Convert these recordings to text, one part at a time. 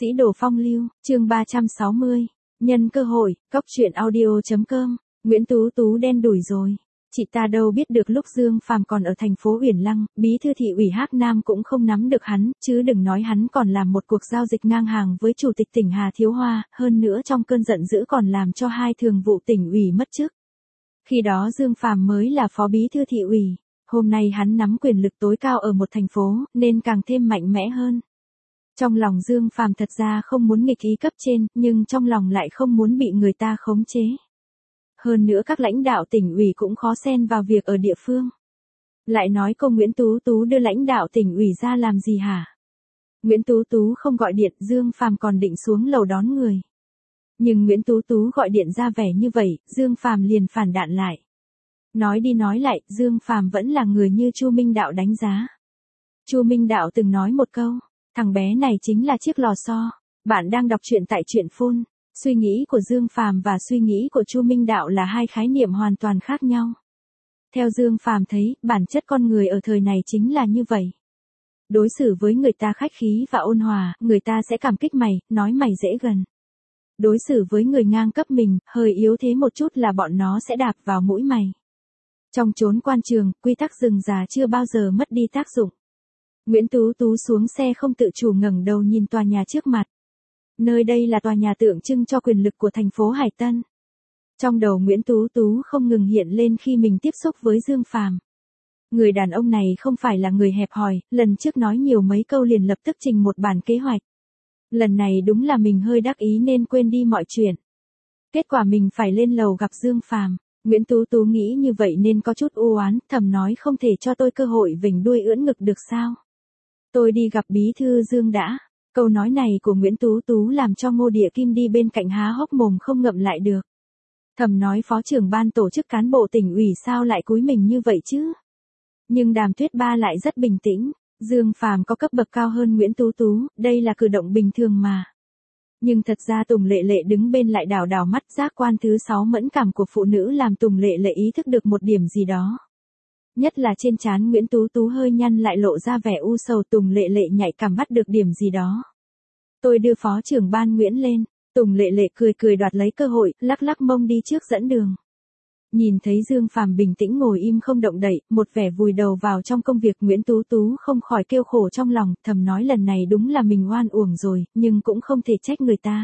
Sĩ đồ phong lưu, chương 360. Nhân cơ hội, cóc truyện audio.com. Nguyễn Tú Tú đen đủi rồi. Chị ta đâu biết được lúc Dương Phàm còn ở thành phố Uyển Lăng, bí thư thị ủy Hắc Nam cũng không nắm được hắn, chứ đừng nói hắn còn làm một cuộc giao dịch ngang hàng với chủ tịch tỉnh Hà Thiếu Hoa, hơn nữa trong cơn giận dữ còn làm cho hai thường vụ tỉnh ủy mất chức. Khi đó Dương Phàm mới là phó bí thư thị ủy, hôm nay hắn nắm quyền lực tối cao ở một thành phố, nên càng thêm mạnh mẽ hơn. Trong lòng Dương Phàm thật ra không muốn nghịch ý cấp trên, nhưng trong lòng lại không muốn bị người ta khống chế. Hơn nữa các lãnh đạo tỉnh ủy cũng khó xen vào việc ở địa phương. Lại nói cô Nguyễn Tú Tú đưa lãnh đạo tỉnh ủy ra làm gì hả? Nguyễn Tú Tú không gọi điện, Dương Phàm còn định xuống lầu đón người. Nhưng Nguyễn Tú Tú gọi điện ra vẻ như vậy, Dương Phàm liền phản đạn lại. Nói đi nói lại, Dương Phàm vẫn là người như Chu Minh Đạo đánh giá. Chu Minh Đạo từng nói một câu, thằng bé này chính là chiếc lò xo. Bạn đang đọc truyện tại Truyện Phun. Suy nghĩ của Dương Phàm và suy nghĩ của Chu Minh Đạo là hai khái niệm hoàn toàn khác nhau. Theo Dương Phàm thấy, bản chất con người ở thời này chính là như vậy. Đối xử với người ta khách khí và ôn hòa, người ta sẽ cảm kích mày, nói mày dễ gần. Đối xử với người ngang cấp mình, hơi yếu thế một chút là bọn nó sẽ đạp vào mũi mày. Trong chốn quan trường, quy tắc rừng già chưa bao giờ mất đi tác dụng. Nguyễn Tú Tú xuống xe không tự chủ ngẩng đầu nhìn tòa nhà trước mặt. Nơi đây là tòa nhà tượng trưng cho quyền lực của thành phố Hải Tân. Trong đầu Nguyễn Tú Tú không ngừng hiện lên khi mình tiếp xúc với Dương Phàm. Người đàn ông này không phải là người hẹp hòi, lần trước nói nhiều mấy câu liền lập tức trình một bản kế hoạch. Lần này đúng là mình hơi đắc ý nên quên đi mọi chuyện. Kết quả mình phải lên lầu gặp Dương Phàm. Nguyễn Tú Tú nghĩ như vậy nên có chút u oán, thầm nói không thể cho tôi cơ hội vểnh đuôi ưỡn ngực được sao? Tôi đi gặp bí thư Dương đã. Câu nói này của Nguyễn Tú Tú làm cho Ngô Địa Kim đi bên cạnh há hốc mồm không ngậm lại được. Thầm nói phó trưởng ban tổ chức cán bộ tỉnh ủy sao lại cúi mình như vậy chứ? Nhưng Đàm Tuyết Ba lại rất bình tĩnh. Dương Phàm có cấp bậc cao hơn Nguyễn Tú Tú, đây là cử động bình thường mà. Nhưng thật ra Tùng Lệ Lệ đứng bên lại đảo đảo mắt, giác quan thứ 6 mẫn cảm của phụ nữ làm Tùng Lệ Lệ ý thức được một điểm gì đó. Nhất là trên trán Nguyễn Tú Tú hơi nhăn lại lộ ra vẻ u sầu, Tùng Lệ Lệ nhạy cảm bắt được điểm gì đó. Tôi đưa phó trưởng ban Nguyễn lên, Tùng Lệ Lệ cười cười đoạt lấy cơ hội, lắc lắc mông đi trước dẫn đường. Nhìn thấy Dương Phàm bình tĩnh ngồi im không động đậy, một vẻ vùi đầu vào trong công việc, Nguyễn Tú Tú không khỏi kêu khổ trong lòng, thầm nói lần này đúng là mình oan uổng rồi, nhưng cũng không thể trách người ta.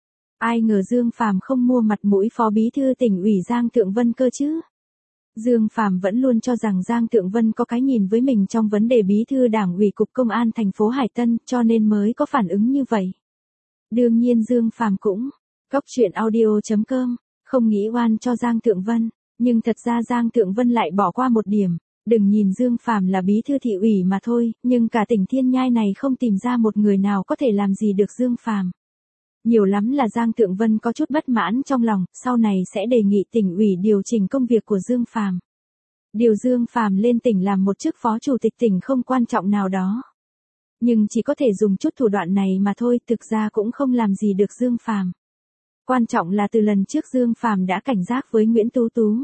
Ai ngờ Dương Phàm không mua mặt mũi phó bí thư tỉnh ủy Giang Thượng Vân cơ chứ. Dương Phàm vẫn luôn cho rằng Giang Thượng Vân có cái nhìn với mình trong vấn đề bí thư đảng ủy cục công an thành phố Hải Tân, cho nên mới có phản ứng như vậy. Đương nhiên Dương Phàm cũng cóc truyện audio.com, không nghĩ oan cho Giang Thượng Vân, nhưng thật ra Giang Thượng Vân lại bỏ qua một điểm, đừng nhìn Dương Phàm là bí thư thị ủy mà thôi, nhưng cả tỉnh Thiên Nhai này không tìm ra một người nào có thể làm gì được Dương Phàm. Nhiều lắm là Giang Thượng Vân có chút bất mãn trong lòng, sau này sẽ đề nghị tỉnh ủy điều chỉnh công việc của Dương Phàm. Điều Dương Phàm lên tỉnh làm một chức phó chủ tịch tỉnh không quan trọng nào đó. Nhưng chỉ có thể dùng chút thủ đoạn này mà thôi, thực ra cũng không làm gì được Dương Phàm. Quan trọng là từ lần trước Dương Phàm đã cảnh giác với Nguyễn Tú Tú.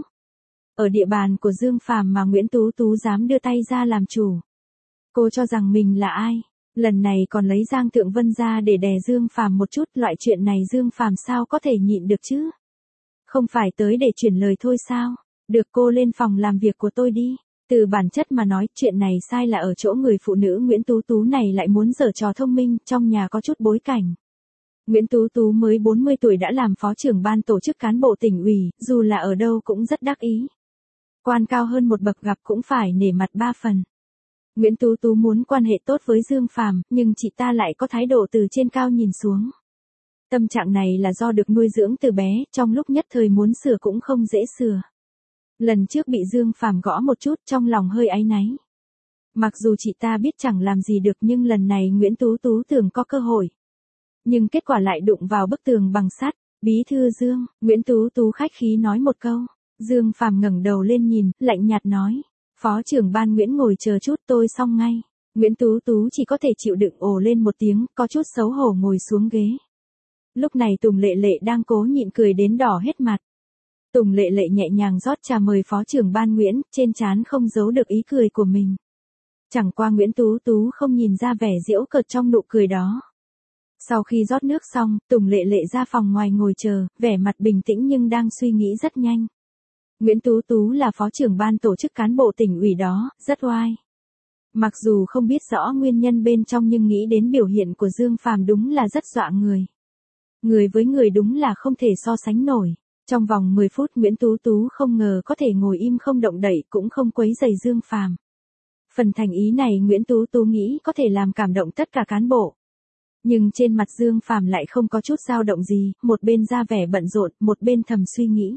Ở địa bàn của Dương Phàm mà Nguyễn Tú Tú dám đưa tay ra làm chủ. Cô cho rằng mình là ai? Lần này còn lấy Giang Thượng Vân ra để đè Dương Phàm một chút, loại chuyện này Dương Phàm sao có thể nhịn được chứ? Không phải tới để chuyển lời thôi sao? Được, cô lên phòng làm việc của tôi đi. Từ bản chất mà nói, chuyện này sai là ở chỗ người phụ nữ Nguyễn Tú Tú này lại muốn giở trò thông minh, trong nhà có chút bối cảnh. Nguyễn Tú Tú mới 40 tuổi đã làm phó trưởng ban tổ chức cán bộ tỉnh ủy, dù là ở đâu cũng rất đắc ý. Quan cao hơn một bậc gặp cũng phải nể mặt 3 phần. Nguyễn Tú Tú muốn quan hệ tốt với Dương Phàm, nhưng chị ta lại có thái độ từ trên cao nhìn xuống. Tâm trạng này là do được nuôi dưỡng từ bé, trong lúc nhất thời muốn sửa cũng không dễ sửa. Lần trước bị Dương Phàm gõ một chút, trong lòng hơi áy náy. Mặc dù chị ta biết chẳng làm gì được nhưng lần này Nguyễn Tú Tú tưởng có cơ hội. Nhưng kết quả lại đụng vào bức tường bằng sắt. Bí thư Dương, Nguyễn Tú Tú khách khí nói một câu. Dương Phàm ngẩng đầu lên nhìn, lạnh nhạt nói. Phó trưởng ban Nguyễn ngồi chờ chút, tôi xong ngay. Nguyễn Tú Tú chỉ có thể chịu đựng ồ lên một tiếng, có chút xấu hổ ngồi xuống ghế. Lúc này Tùng Lệ Lệ đang cố nhịn cười đến đỏ hết mặt. Tùng Lệ Lệ nhẹ nhàng rót trà mời phó trưởng ban Nguyễn, trên trán không giấu được ý cười của mình. Chẳng qua Nguyễn Tú Tú không nhìn ra vẻ giễu cợt trong nụ cười đó. Sau khi rót nước xong, Tùng Lệ Lệ ra phòng ngoài ngồi chờ, vẻ mặt bình tĩnh nhưng đang suy nghĩ rất nhanh. Nguyễn Tú Tú là phó trưởng ban tổ chức cán bộ tỉnh ủy đó, rất oai. Mặc dù không biết rõ nguyên nhân bên trong nhưng nghĩ đến biểu hiện của Dương Phàm đúng là rất dọa người. Người với người đúng là không thể so sánh nổi. Trong vòng 10 phút Nguyễn Tú Tú không ngờ có thể ngồi im không động đậy cũng không quấy rầy Dương Phàm. Phần thành ý này Nguyễn Tú Tú nghĩ có thể làm cảm động tất cả cán bộ. Nhưng trên mặt Dương Phàm lại không có chút dao động gì, một bên ra vẻ bận rộn, một bên thầm suy nghĩ.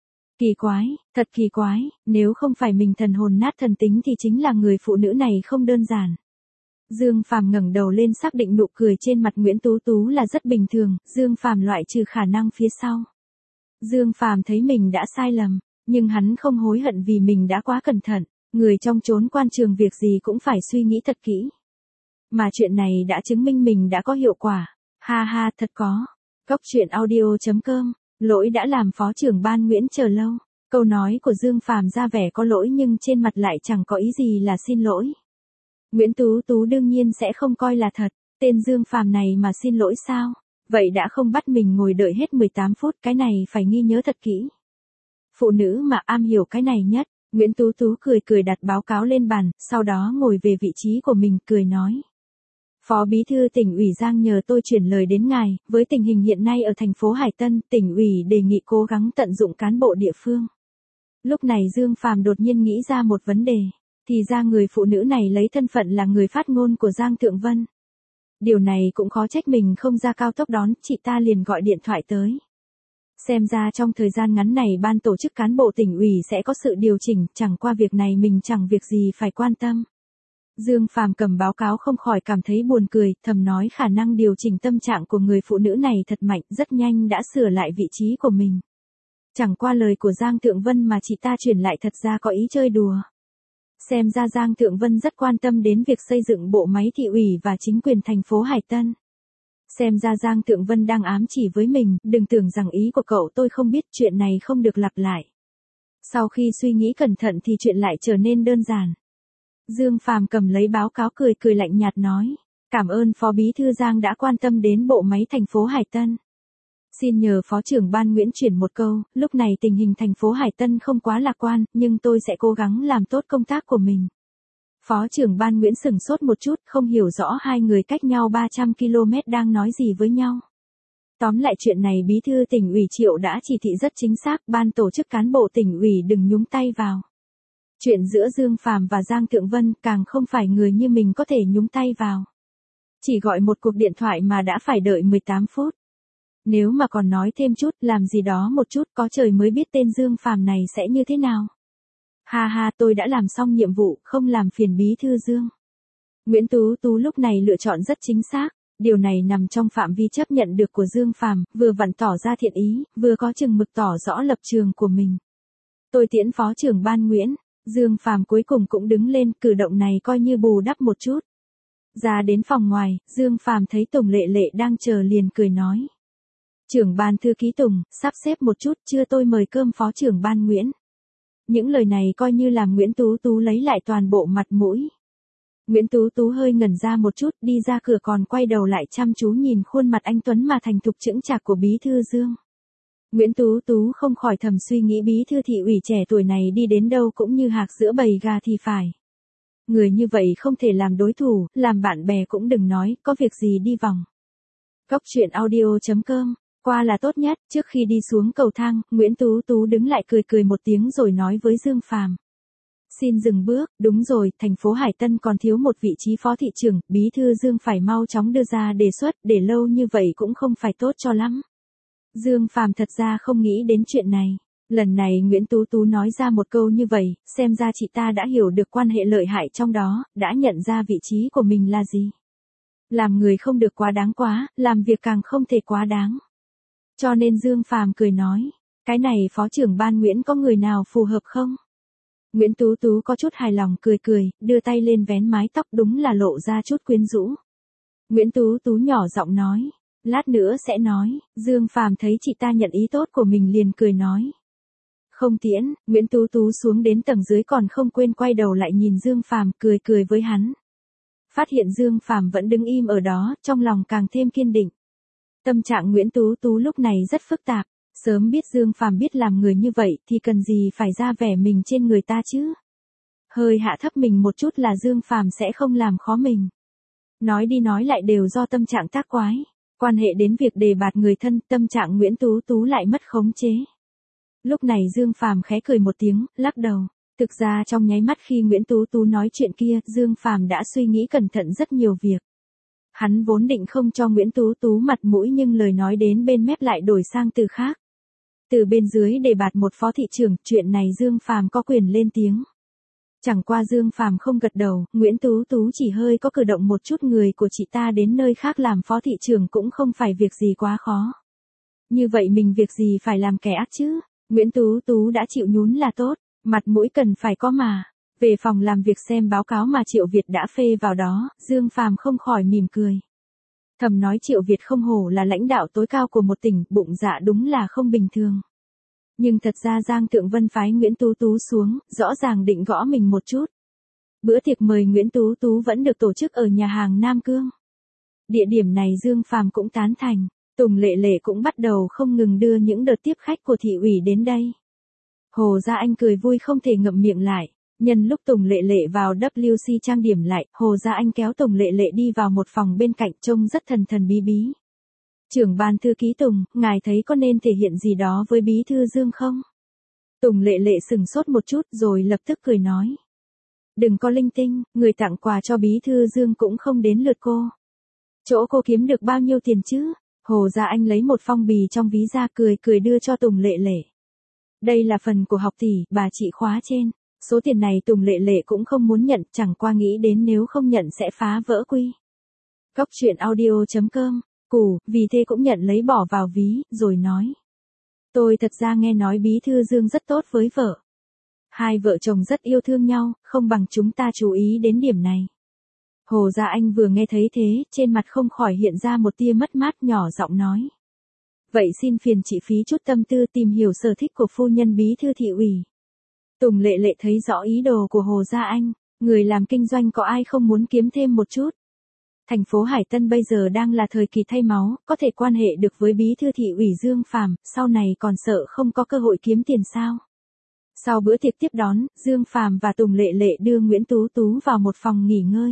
Kỳ quái, thật kỳ quái, nếu không phải mình thần hồn nát thần tính thì chính là người phụ nữ này không đơn giản. Dương Phàm ngẩng đầu lên xác định nụ cười trên mặt Nguyễn Tú Tú là rất bình thường, Dương Phàm loại trừ khả năng phía sau. Dương Phàm thấy mình đã sai lầm, nhưng hắn không hối hận vì mình đã quá cẩn thận, người trong chốn quan trường việc gì cũng phải suy nghĩ thật kỹ. Mà chuyện này đã chứng minh mình đã có hiệu quả. Ha ha, thật có. Góc truyện audio.com, lỗi đã làm phó trưởng ban Nguyễn chờ lâu. Câu nói của Dương Phàm ra vẻ có lỗi nhưng trên mặt lại chẳng có ý gì là xin lỗi. Nguyễn Tú Tú đương nhiên sẽ không coi là thật, tên Dương Phàm này mà xin lỗi sao? Vậy đã không bắt mình ngồi đợi hết 18 phút, cái này phải ghi nhớ thật kỹ. Phụ nữ mà am hiểu cái này nhất. Nguyễn Tú Tú cười cười đặt báo cáo lên bàn, sau đó ngồi về vị trí của mình cười nói. Phó Bí thư tỉnh ủy Giang nhờ tôi chuyển lời đến ngài, với tình hình hiện nay ở thành phố Hải Tân, tỉnh ủy đề nghị cố gắng tận dụng cán bộ địa phương. Lúc này Dương Phàm đột nhiên nghĩ ra một vấn đề, thì ra người phụ nữ này lấy thân phận là người phát ngôn của Giang Thượng Vân. Điều này cũng khó trách mình không ra cao tốc đón, chị ta liền gọi điện thoại tới. Xem ra trong thời gian ngắn này ban tổ chức cán bộ tỉnh ủy sẽ có sự điều chỉnh, chẳng qua việc này mình chẳng việc gì phải quan tâm. Dương Phàm cầm báo cáo không khỏi cảm thấy buồn cười, thầm nói khả năng điều chỉnh tâm trạng của người phụ nữ này thật mạnh, rất nhanh đã sửa lại vị trí của mình. Chẳng qua lời của Giang Thượng Vân mà chị ta chuyển lại thật ra có ý chơi đùa. Xem ra Giang Thượng Vân rất quan tâm đến việc xây dựng bộ máy thị ủy và chính quyền thành phố Hải Tân. Xem ra Giang Thượng Vân đang ám chỉ với mình, đừng tưởng rằng ý của cậu tôi không biết, chuyện này không được lặp lại. Sau khi suy nghĩ cẩn thận thì chuyện lại trở nên đơn giản. Dương Phàm cầm lấy báo cáo cười cười lạnh nhạt nói, cảm ơn Phó Bí thư Giang đã quan tâm đến bộ máy thành phố Hải Tân. Xin nhờ Phó trưởng ban Nguyễn chuyển một câu, lúc này tình hình thành phố Hải Tân không quá lạc quan, nhưng tôi sẽ cố gắng làm tốt công tác của mình. Phó trưởng ban Nguyễn sửng sốt một chút, không hiểu rõ hai người cách nhau 300 km đang nói gì với nhau. Tóm lại chuyện này Bí thư tỉnh ủy Triệu đã chỉ thị rất chính xác, ban tổ chức cán bộ tỉnh ủy đừng nhúng tay vào. Chuyện giữa Dương Phàm và Giang Thượng Vân càng không phải người như mình có thể nhúng tay vào. Chỉ gọi một cuộc điện thoại mà đã phải đợi 18 phút. Nếu mà còn nói thêm chút, làm gì đó một chút, có trời mới biết tên Dương Phàm này sẽ như thế nào. Ha ha, tôi đã làm xong nhiệm vụ, không làm phiền Bí thư Dương. Nguyễn Tú Tú lúc này lựa chọn rất chính xác, điều này nằm trong phạm vi chấp nhận được của Dương Phàm, vừa vặn tỏ ra thiện ý, vừa có chừng mực tỏ rõ lập trường của mình. Tôi tiễn phó trưởng ban Nguyễn. Dương Phàm cuối cùng cũng đứng lên, cử động này coi như bù đắp một chút. Ra đến phòng ngoài, Dương Phàm thấy Tùng Lệ Lệ đang chờ liền cười nói. Trưởng ban thư ký Tùng, sắp xếp một chút, chưa tôi mời cơm phó trưởng ban Nguyễn. Những lời này coi như làm Nguyễn Tú Tú lấy lại toàn bộ mặt mũi. Nguyễn Tú Tú hơi ngẩn ra một chút, đi ra cửa còn quay đầu lại chăm chú nhìn khuôn mặt anh Tuấn mà thành thục chững chạc của Bí thư Dương. Nguyễn Tú Tú không khỏi thầm suy nghĩ Bí thư thị ủy trẻ tuổi này đi đến đâu cũng như hạc giữa bầy gà thì phải. Người như vậy không thể làm đối thủ, làm bạn bè cũng đừng nói, có việc gì đi vòng. Góc truyện audio.com, qua là tốt nhất. Trước khi đi xuống cầu thang, Nguyễn Tú Tú đứng lại cười cười một tiếng rồi nói với Dương Phàm. Xin dừng bước, đúng rồi, thành phố Hải Tân còn thiếu một vị trí phó thị trưởng, Bí thư Dương phải mau chóng đưa ra đề xuất, để lâu như vậy cũng không phải tốt cho lắm. Dương Phàm thật ra không nghĩ đến chuyện này. Lần này Nguyễn Tú Tú nói ra một câu như vậy, xem ra chị ta đã hiểu được quan hệ lợi hại trong đó, đã nhận ra vị trí của mình là gì. Làm người không được quá đáng quá, làm việc càng không thể quá đáng. Cho nên Dương Phàm cười nói, cái này phó trưởng ban Nguyễn có người nào phù hợp không? Nguyễn Tú Tú có chút hài lòng cười cười, đưa tay lên vén mái tóc đúng là lộ ra chút quyến rũ. Nguyễn Tú Tú nhỏ giọng nói. Lát nữa sẽ nói, Dương Phàm thấy chị ta nhận ý tốt của mình liền cười nói. Không tiễn, Nguyễn Tú Tú xuống đến tầng dưới còn không quên quay đầu lại nhìn Dương Phàm cười cười với hắn. Phát hiện Dương Phàm vẫn đứng im ở đó, trong lòng càng thêm kiên định. Tâm trạng Nguyễn Tú Tú lúc này rất phức tạp, sớm biết Dương Phàm biết làm người như vậy thì cần gì phải ra vẻ mình trên người ta chứ. Hơi hạ thấp mình một chút là Dương Phàm sẽ không làm khó mình. Nói đi nói lại đều do tâm trạng tác quái, quan hệ đến việc đề bạt người thân, tâm trạng Nguyễn Tú Tú lại mất khống chế. Lúc này Dương Phàm khẽ cười một tiếng, lắc đầu. Thực ra trong nháy mắt khi Nguyễn Tú Tú nói chuyện kia, Dương Phàm đã suy nghĩ cẩn thận rất nhiều việc. Hắn vốn định không cho Nguyễn Tú Tú mặt mũi nhưng lời nói đến bên mép lại đổi sang từ khác. Từ bên dưới đề bạt một phó thị trưởng, chuyện này Dương Phàm có quyền lên tiếng. Chẳng qua Dương Phàm không gật đầu, Nguyễn Tú Tú chỉ hơi có cử động một chút, người của chị ta đến nơi khác làm phó thị trưởng cũng không phải việc gì quá khó. Như vậy mình việc gì phải làm kẻ ác chứ, Nguyễn Tú Tú đã chịu nhún là tốt, mặt mũi cần phải có mà. Về phòng làm việc xem báo cáo mà Triệu Việt đã phê vào đó, Dương Phàm không khỏi mỉm cười. Thầm nói Triệu Việt không hổ là lãnh đạo tối cao của một tỉnh, bụng dạ đúng là không bình thường. Nhưng thật ra Giang Thượng Vân phái Nguyễn Tú Tú xuống, rõ ràng định gõ mình một chút. Bữa tiệc mời Nguyễn Tú Tú vẫn được tổ chức ở nhà hàng Nam Cương. Địa điểm này Dương Phàm cũng tán thành, Tùng Lệ Lệ cũng bắt đầu không ngừng đưa những đợt tiếp khách của thị ủy đến đây. Hồ Gia Anh cười vui không thể ngậm miệng lại. Nhân lúc Tùng Lệ Lệ vào WC trang điểm lại, Hồ Gia Anh kéo Tùng Lệ Lệ đi vào một phòng bên cạnh trông rất thần thần bí bí. Trưởng ban thư ký Tùng, ngài thấy có nên thể hiện gì đó với bí thư Dương không? Tùng Lệ Lệ sừng sốt một chút rồi lập tức cười nói. Đừng có linh tinh, người tặng quà cho bí thư Dương cũng không đến lượt cô. Chỗ cô kiếm được bao nhiêu tiền chứ? Hồ Gia Anh lấy một phong bì trong ví ra cười đưa cho Tùng Lệ Lệ. Đây là phần của học tỷ, bà chị khóa trên. Số tiền này Tùng Lệ Lệ cũng không muốn nhận, chẳng qua nghĩ đến nếu không nhận sẽ phá vỡ quy. Cóc truyện audio.com, Củ, vì thế cũng nhận lấy bỏ vào ví, rồi nói. Tôi thật ra nghe nói bí thư Dương rất tốt với vợ. Hai vợ chồng rất yêu thương nhau, không bằng chúng ta chú ý đến điểm này. Hồ Gia Anh vừa nghe thấy thế, trên mặt không khỏi hiện ra một tia mất mát, nhỏ giọng nói. Vậy xin phiền chị phí chút tâm tư tìm hiểu sở thích của phu nhân bí thư thị ủy. Tùng Lệ Lệ thấy rõ ý đồ của Hồ Gia Anh, người làm kinh doanh có ai không muốn kiếm thêm một chút. Thành phố Hải Tân bây giờ đang là thời kỳ thay máu, có thể quan hệ được với bí thư thị ủy Dương Phàm, sau này còn sợ không có cơ hội kiếm tiền sao. Sau bữa tiệc tiếp đón, Dương Phàm và Tùng Lệ Lệ đưa Nguyễn Tú Tú vào một phòng nghỉ ngơi.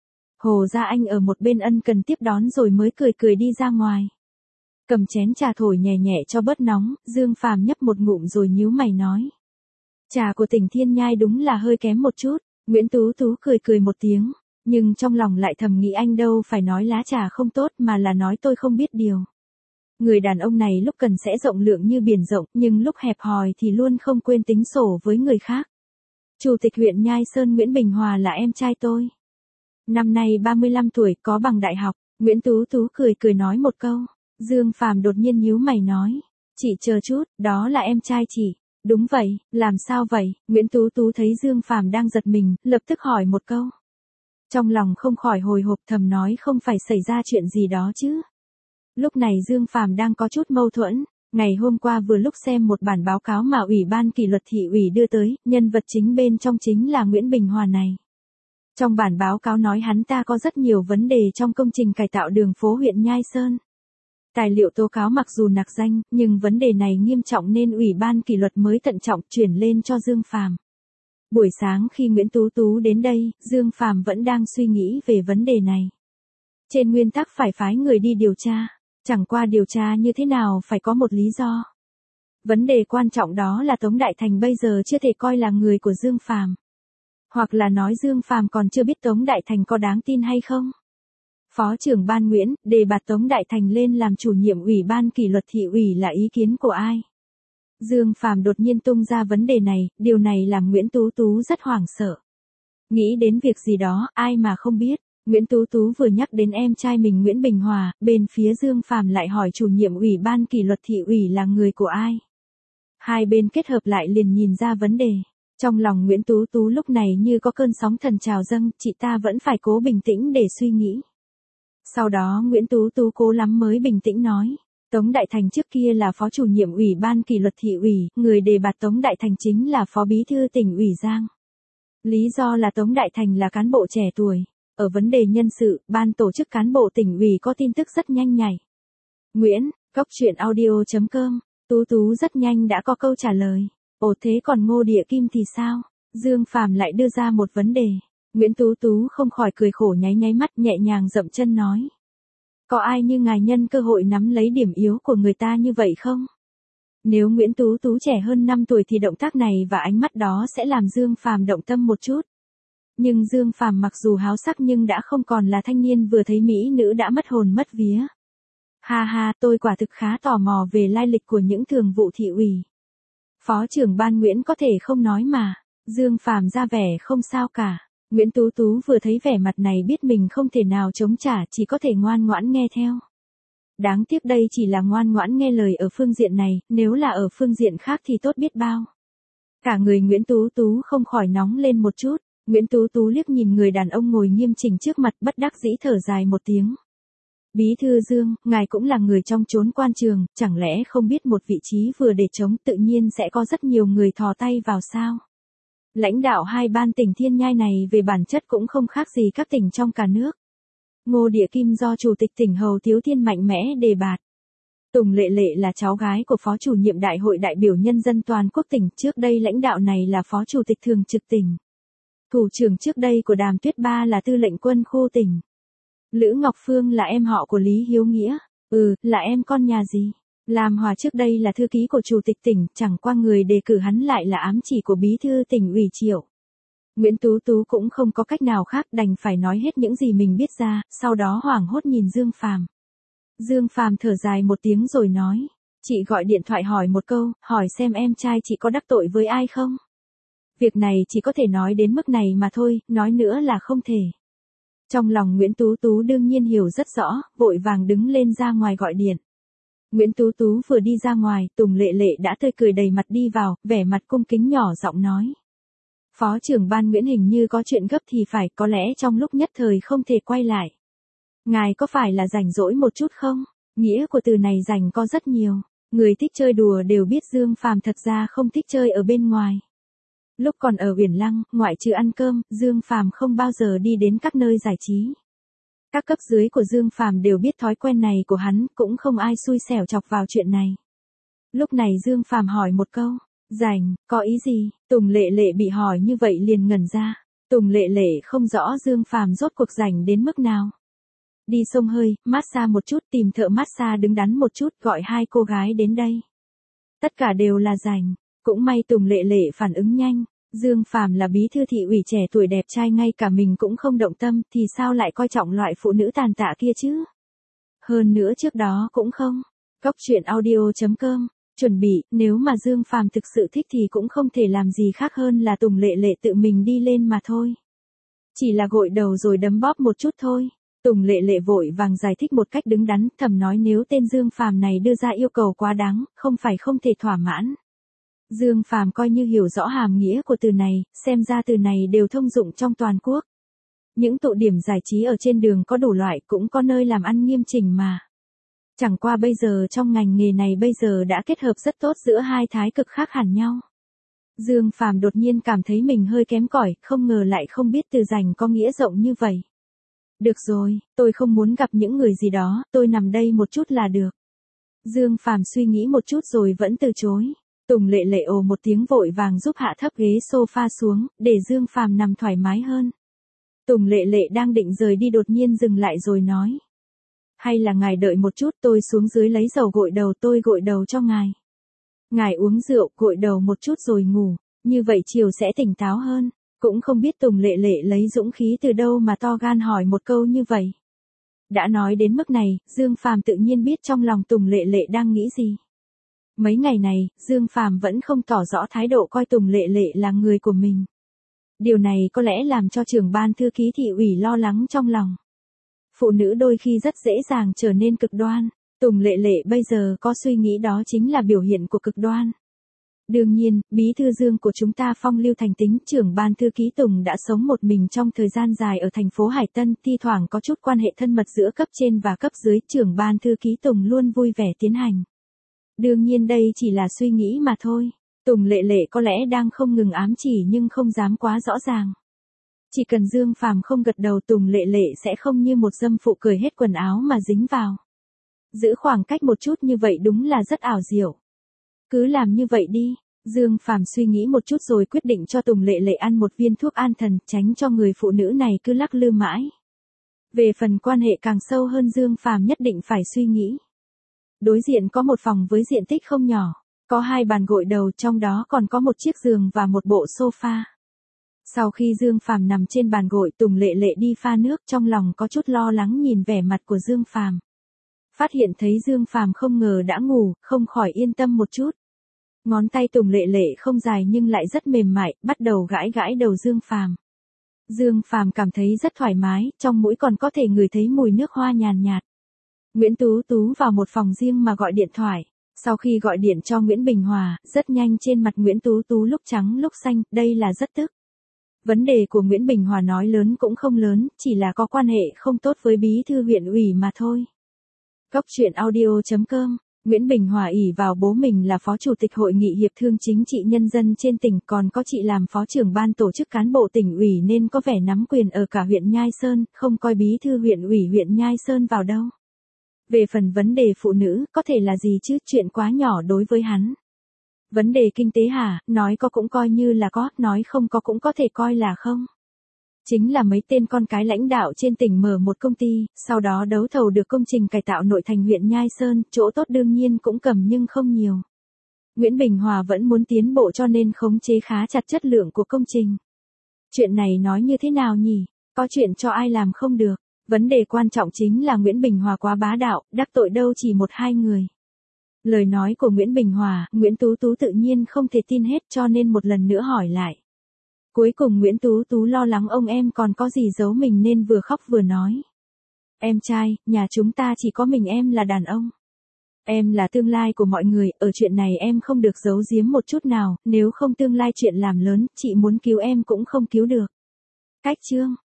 Hồ Gia Anh ở một bên ân cần tiếp đón rồi mới cười đi ra ngoài. Cầm chén trà thổi nhẹ nhẹ cho bớt nóng, Dương Phàm nhấp một ngụm rồi nhíu mày nói. Trà của tỉnh Thiên Nhai đúng là hơi kém một chút, Nguyễn Tú Tú cười một tiếng, nhưng trong lòng lại thầm nghĩ anh đâu phải nói lá trà không tốt mà là nói tôi không biết điều. Người đàn ông này lúc cần sẽ rộng lượng như biển rộng, nhưng lúc hẹp hòi thì luôn không quên tính sổ với người khác. Chủ tịch huyện Nhai Sơn Nguyễn Bình Hòa là em trai tôi. Năm nay 35 tuổi, có bằng đại học, Nguyễn Tú Tú cười nói một câu. Dương Phàm đột nhiên nhíu mày nói, chị chờ chút, đó là em trai chị. Đúng vậy, làm sao vậy? Nguyễn Tú Tú thấy Dương Phàm đang giật mình, lập tức hỏi một câu. Trong lòng không khỏi hồi hộp, thầm nói không phải xảy ra chuyện gì đó chứ. Lúc này Dương Phàm đang có chút mâu thuẫn, ngày hôm qua vừa lúc xem một bản báo cáo mà Ủy ban kỷ luật thị ủy đưa tới, nhân vật chính bên trong chính là Nguyễn Bình Hòa này. Trong bản báo cáo nói hắn ta có rất nhiều vấn đề trong công trình cải tạo đường phố huyện Nhai Sơn. Tài liệu tố cáo mặc dù nặc danh, nhưng vấn đề này nghiêm trọng nên Ủy ban kỷ luật mới thận trọng chuyển lên cho Dương Phàm. Buổi sáng khi Nguyễn Tú Tú đến đây, Dương Phàm vẫn đang suy nghĩ về vấn đề này. Trên nguyên tắc phải phái người đi điều tra, chẳng qua điều tra như thế nào phải có một lý do. Vấn đề quan trọng đó là Tống Đại Thành bây giờ chưa thể coi là người của Dương Phàm. Hoặc là nói Dương Phàm còn chưa biết Tống Đại Thành có đáng tin hay không. Phó trưởng ban Nguyễn, đề bạt Tống Đại Thành lên làm chủ nhiệm Ủy ban kỷ luật thị ủy là ý kiến của ai? Dương Phàm đột nhiên tung ra vấn đề này, điều này làm Nguyễn Tú Tú rất hoảng sợ. Nghĩ đến việc gì đó, ai mà không biết. Nguyễn Tú Tú vừa nhắc đến em trai mình Nguyễn Bình Hòa, bên phía Dương Phàm lại hỏi chủ nhiệm Ủy ban kỷ luật thị ủy là người của ai? Hai bên kết hợp lại liền nhìn ra vấn đề. Trong lòng Nguyễn Tú Tú lúc này như có cơn sóng thần trào dâng, chị ta vẫn phải cố bình tĩnh để suy nghĩ. Sau đó Nguyễn Tú Tú cố lắm mới bình tĩnh nói, Tống Đại Thành trước kia là phó chủ nhiệm Ủy ban kỷ luật thị ủy, người đề bạt Tống Đại Thành chính là phó bí thư tỉnh ủy Giang. Lý do là Tống Đại Thành là cán bộ trẻ tuổi, Ở vấn đề nhân sự, ban tổ chức cán bộ tỉnh ủy có tin tức rất nhanh nhạy. Nguyễn, Cốc truyện audio.com, Tú Tú rất nhanh đã có câu trả lời. Ồ thế còn Ngô Địa Kim thì sao? Dương Phàm lại đưa ra một vấn đề. Nguyễn Tú Tú không khỏi cười khổ nháy nháy mắt nhẹ nhàng dậm chân nói. Có ai như ngài nhân cơ hội nắm lấy điểm yếu của người ta như vậy không? Nếu Nguyễn Tú Tú trẻ hơn 5 tuổi thì động tác này và ánh mắt đó sẽ làm Dương Phàm động tâm một chút. Nhưng Dương Phàm mặc dù háo sắc nhưng đã không còn là thanh niên vừa thấy mỹ nữ đã mất hồn mất vía. Ha ha, tôi quả thực khá tò mò về lai lịch của những thường vụ thị ủy. Phó trưởng ban Nguyễn có thể không nói mà. Dương Phàm ra vẻ không sao cả. Nguyễn Tú Tú vừa thấy vẻ mặt này biết mình không thể nào chống trả, chỉ có thể ngoan ngoãn nghe theo. Đáng tiếc đây chỉ là ngoan ngoãn nghe lời ở phương diện này, nếu là ở phương diện khác thì tốt biết bao. Cả người Nguyễn Tú Tú không khỏi nóng lên một chút. Nguyễn Tú Tú liếc nhìn người đàn ông ngồi nghiêm chỉnh trước mặt bất đắc dĩ thở dài một tiếng. Bí thư Dương, ngài cũng là người trong chốn quan trường, chẳng lẽ không biết một vị trí vừa để trống tự nhiên sẽ có rất nhiều người thò tay vào sao? Lãnh đạo hai ban tỉnh Thiên Nhai này về bản chất cũng không khác gì các tỉnh trong cả nước. Ngô Địa Kim do Chủ tịch tỉnh Hầu Thiếu Thiên mạnh mẽ đề bạt. Tùng Lệ Lệ là cháu gái của Phó chủ nhiệm Đại hội đại biểu nhân dân toàn quốc tỉnh, trước đây lãnh đạo này là Phó Chủ tịch thường trực tỉnh. Thủ trưởng trước đây của Đàm Tuyết Ba là Tư lệnh quân khu tỉnh. Lữ Ngọc Phương là em họ của Lý Hiếu Nghĩa. Là em con nhà gì? Lam Hòa trước đây là thư ký của Chủ tịch tỉnh, chẳng qua người đề cử hắn lại là ám chỉ của Bí thư tỉnh ủy Triệu. Nguyễn Tú Tú cũng không có cách nào khác đành phải nói hết những gì mình biết ra, sau đó hoảng hốt nhìn Dương Phàm. Dương Phàm thở dài một tiếng rồi nói, chị gọi điện thoại hỏi một câu, hỏi xem em trai chị có đắc tội với ai không? Việc này chỉ có thể nói đến mức này mà thôi, nói nữa là không thể. Trong lòng Nguyễn Tú Tú đương nhiên hiểu rất rõ, vội vàng đứng lên ra ngoài gọi điện. Nguyễn Tú Tú vừa đi ra ngoài, Tùng Lệ Lệ đã tươi cười đầy mặt đi vào, vẻ mặt cung kính nhỏ giọng nói. Phó trưởng ban Nguyễn hình như có chuyện gấp thì phải, có lẽ trong lúc nhất thời không thể quay lại. Ngài có phải là rảnh rỗi một chút không? Nghĩa của từ này rảnh có rất nhiều. Người thích chơi đùa đều biết Dương Phàm thật ra không thích chơi ở bên ngoài. Lúc còn ở Uyển Lăng, ngoại trừ ăn cơm, Dương Phàm không bao giờ đi đến các nơi giải trí. Các cấp dưới của Dương Phàm đều biết thói quen này của hắn, cũng không ai xui xẻo chọc vào chuyện này. Lúc này Dương Phàm hỏi một câu, rảnh, có ý gì? Tùng Lệ Lệ bị hỏi như vậy liền ngẩn ra. Tùng Lệ Lệ không rõ Dương Phàm rốt cuộc rảnh đến mức nào. Đi xông hơi, massage một chút, tìm thợ massage đứng đắn một chút, gọi hai cô gái đến đây. Tất cả đều là rảnh. Cũng may Tùng Lệ Lệ phản ứng nhanh. Dương Phàm là bí thư thị ủy trẻ tuổi đẹp trai, ngay cả mình cũng không động tâm, thì sao lại coi trọng loại phụ nữ tàn tạ kia chứ? Hơn nữa trước đó cũng không. Cốc truyện audio.com, chuẩn bị, nếu mà Dương Phàm thực sự thích thì cũng không thể làm gì khác hơn là Tùng Lệ Lệ tự mình đi lên mà thôi. Chỉ là gội đầu rồi đấm bóp một chút thôi. Tùng Lệ Lệ vội vàng giải thích một cách đứng đắn, thầm nói nếu tên Dương Phàm này đưa ra yêu cầu quá đáng, không phải không thể thỏa mãn. Dương Phàm coi như hiểu rõ hàm nghĩa của từ này, xem ra từ này đều thông dụng trong toàn quốc. Những tụ điểm giải trí ở trên đường có đủ loại, cũng có nơi làm ăn nghiêm chỉnh mà. Chẳng qua bây giờ trong ngành nghề này bây giờ đã kết hợp rất tốt giữa hai thái cực khác hẳn nhau. Dương Phàm đột nhiên cảm thấy mình hơi kém cỏi, không ngờ lại không biết từ rảnh có nghĩa rộng như vậy. Được rồi, tôi không muốn gặp những người gì đó, tôi nằm đây một chút là được. Dương Phàm suy nghĩ một chút rồi vẫn từ chối. Tùng Lệ Lệ ồ một tiếng vội vàng giúp hạ thấp ghế sofa xuống, để Dương Phàm nằm thoải mái hơn. Tùng Lệ Lệ đang định rời đi đột nhiên dừng lại rồi nói. Hay là ngài đợi một chút, tôi xuống dưới lấy dầu gội đầu, tôi gội đầu cho ngài. Ngài uống rượu, gội đầu một chút rồi ngủ, như vậy chiều sẽ tỉnh táo hơn. Cũng không biết Tùng Lệ Lệ lấy dũng khí từ đâu mà to gan hỏi một câu như vậy. Đã nói đến mức này, Dương Phàm tự nhiên biết trong lòng Tùng Lệ Lệ đang nghĩ gì. Mấy ngày này, Dương Phàm vẫn không tỏ rõ thái độ coi Tùng Lệ Lệ là người của mình. Điều này có lẽ làm cho trưởng ban thư ký thị ủy lo lắng trong lòng. Phụ nữ đôi khi rất dễ dàng trở nên cực đoan. Tùng Lệ Lệ bây giờ có suy nghĩ đó chính là biểu hiện của cực đoan. Đương nhiên, bí thư Dương của chúng ta phong lưu thành tính, trưởng ban thư ký Tùng đã sống một mình trong thời gian dài ở thành phố Hải Tân, thi thoảng có chút quan hệ thân mật giữa cấp trên và cấp dưới, trưởng ban thư ký Tùng luôn vui vẻ tiến hành. Đương nhiên đây chỉ là suy nghĩ mà thôi. Tùng Lệ Lệ có lẽ đang không ngừng ám chỉ nhưng không dám quá rõ ràng. Chỉ cần Dương Phàm không gật đầu Tùng Lệ Lệ sẽ không như một dâm phụ cởi hết quần áo mà dính vào. Giữ khoảng cách một chút như vậy đúng là rất ảo diệu. Cứ làm như vậy đi. Dương Phàm suy nghĩ một chút rồi quyết định cho Tùng Lệ Lệ ăn một viên thuốc an thần, tránh cho người phụ nữ này cứ lắc lư mãi. Về phần quan hệ càng sâu hơn Dương Phàm nhất định phải suy nghĩ. Đối diện có một phòng với diện tích không nhỏ, có 2 bàn gội đầu, trong đó còn có một chiếc giường và một bộ sofa. Sau khi Dương Phàm nằm trên bàn gội, Tùng Lệ Lệ đi pha nước, trong lòng có chút lo lắng nhìn vẻ mặt của Dương Phàm. Phát hiện thấy Dương Phàm không ngờ đã ngủ, không khỏi yên tâm một chút. Ngón tay Tùng Lệ Lệ không dài nhưng lại rất mềm mại, bắt đầu gãi gãi đầu Dương Phàm. Dương Phàm cảm thấy rất thoải mái, trong mũi còn có thể ngửi thấy mùi nước hoa nhàn nhạt. Nguyễn Tú Tú vào một phòng riêng mà gọi điện thoại. Sau khi gọi điện cho Nguyễn Bình Hòa, rất nhanh trên mặt Nguyễn Tú Tú lúc trắng lúc xanh, đây là rất tức. Vấn đề của Nguyễn Bình Hòa nói lớn cũng không lớn, chỉ là có quan hệ không tốt với bí thư huyện ủy mà thôi. Cốc truyện audio.com. Nguyễn Bình Hòa ỷ vào bố mình là phó chủ tịch hội nghị hiệp thương chính trị nhân dân trên tỉnh, còn có chị làm phó trưởng ban tổ chức cán bộ tỉnh ủy nên có vẻ nắm quyền ở cả huyện Nhai Sơn, không coi bí thư huyện ủy huyện Nhai Sơn vào đâu. Về phần vấn đề phụ nữ, có thể là gì chứ, chuyện quá nhỏ đối với hắn. Vấn đề kinh tế hả, nói có cũng coi như là có, nói không có cũng có thể coi là không. Chính là mấy tên con cái lãnh đạo trên tỉnh mở một công ty, sau đó đấu thầu được công trình cải tạo nội thành huyện Nhai Sơn, chỗ tốt đương nhiên cũng cầm nhưng không nhiều. Nguyễn Bình Hòa vẫn muốn tiến bộ cho nên khống chế khá chặt chất lượng của công trình. Chuyện này nói như thế nào nhỉ, có chuyện cho ai làm không được. Vấn đề quan trọng chính là Nguyễn Bình Hòa quá bá đạo, đắc tội đâu chỉ 1-2 người. Lời nói của Nguyễn Bình Hòa, Nguyễn Tú Tú tự nhiên không thể tin hết cho nên một lần nữa hỏi lại. Cuối cùng Nguyễn Tú Tú lo lắng ông em còn có gì giấu mình nên vừa khóc vừa nói. Em trai, nhà chúng ta chỉ có mình em là đàn ông. Em là tương lai của mọi người, ở chuyện này em không được giấu giếm một chút nào, nếu không tương lai chuyện làm lớn, chị muốn cứu em cũng không cứu được. Cách chương.